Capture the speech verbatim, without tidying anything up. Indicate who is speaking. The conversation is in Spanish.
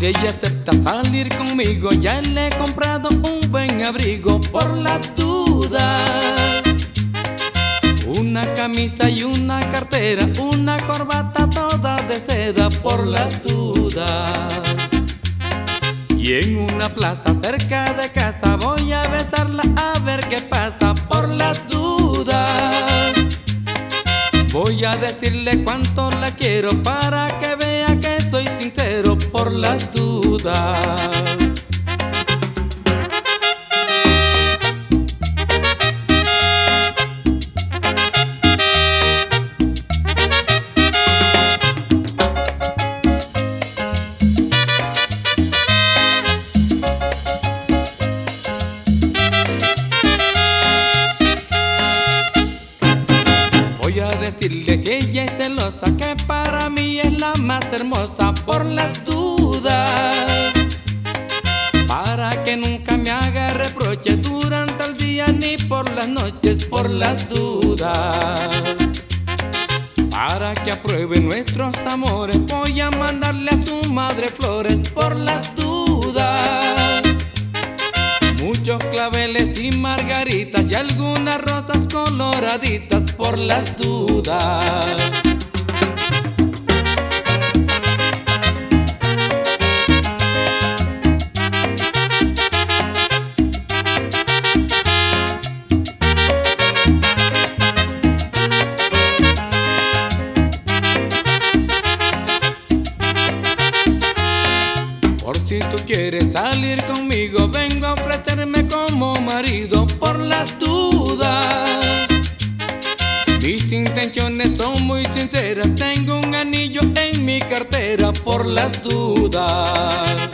Speaker 1: Si ella acepta salir conmigo, ya le he comprado un buen abrigo por las dudas. Una camisa y una cartera, una corbata toda de seda por las dudas. Y en una plaza cerca de casa voy a besarla a ver qué pasa por las dudas. Voy a decirle cuánto la quiero para que vea que soy sincero por las dudas. Voy a decirle si ella es celosa que para mí es la más hermosa por las dudas. Para que nunca me haga reproche durante el día ni por las noches por las dudas. Para que apruebe nuestros amores voy a mandarle a su madre flores por las dudas. Muchos claveles y margaritas y algunas rosas coloraditas por las dudas. Por si tú quieres salir conmigo, vengo a ofrecerme como marido por las dudas. Mis intenciones son muy sinceras, tengo un anillo en mi cartera por las dudas.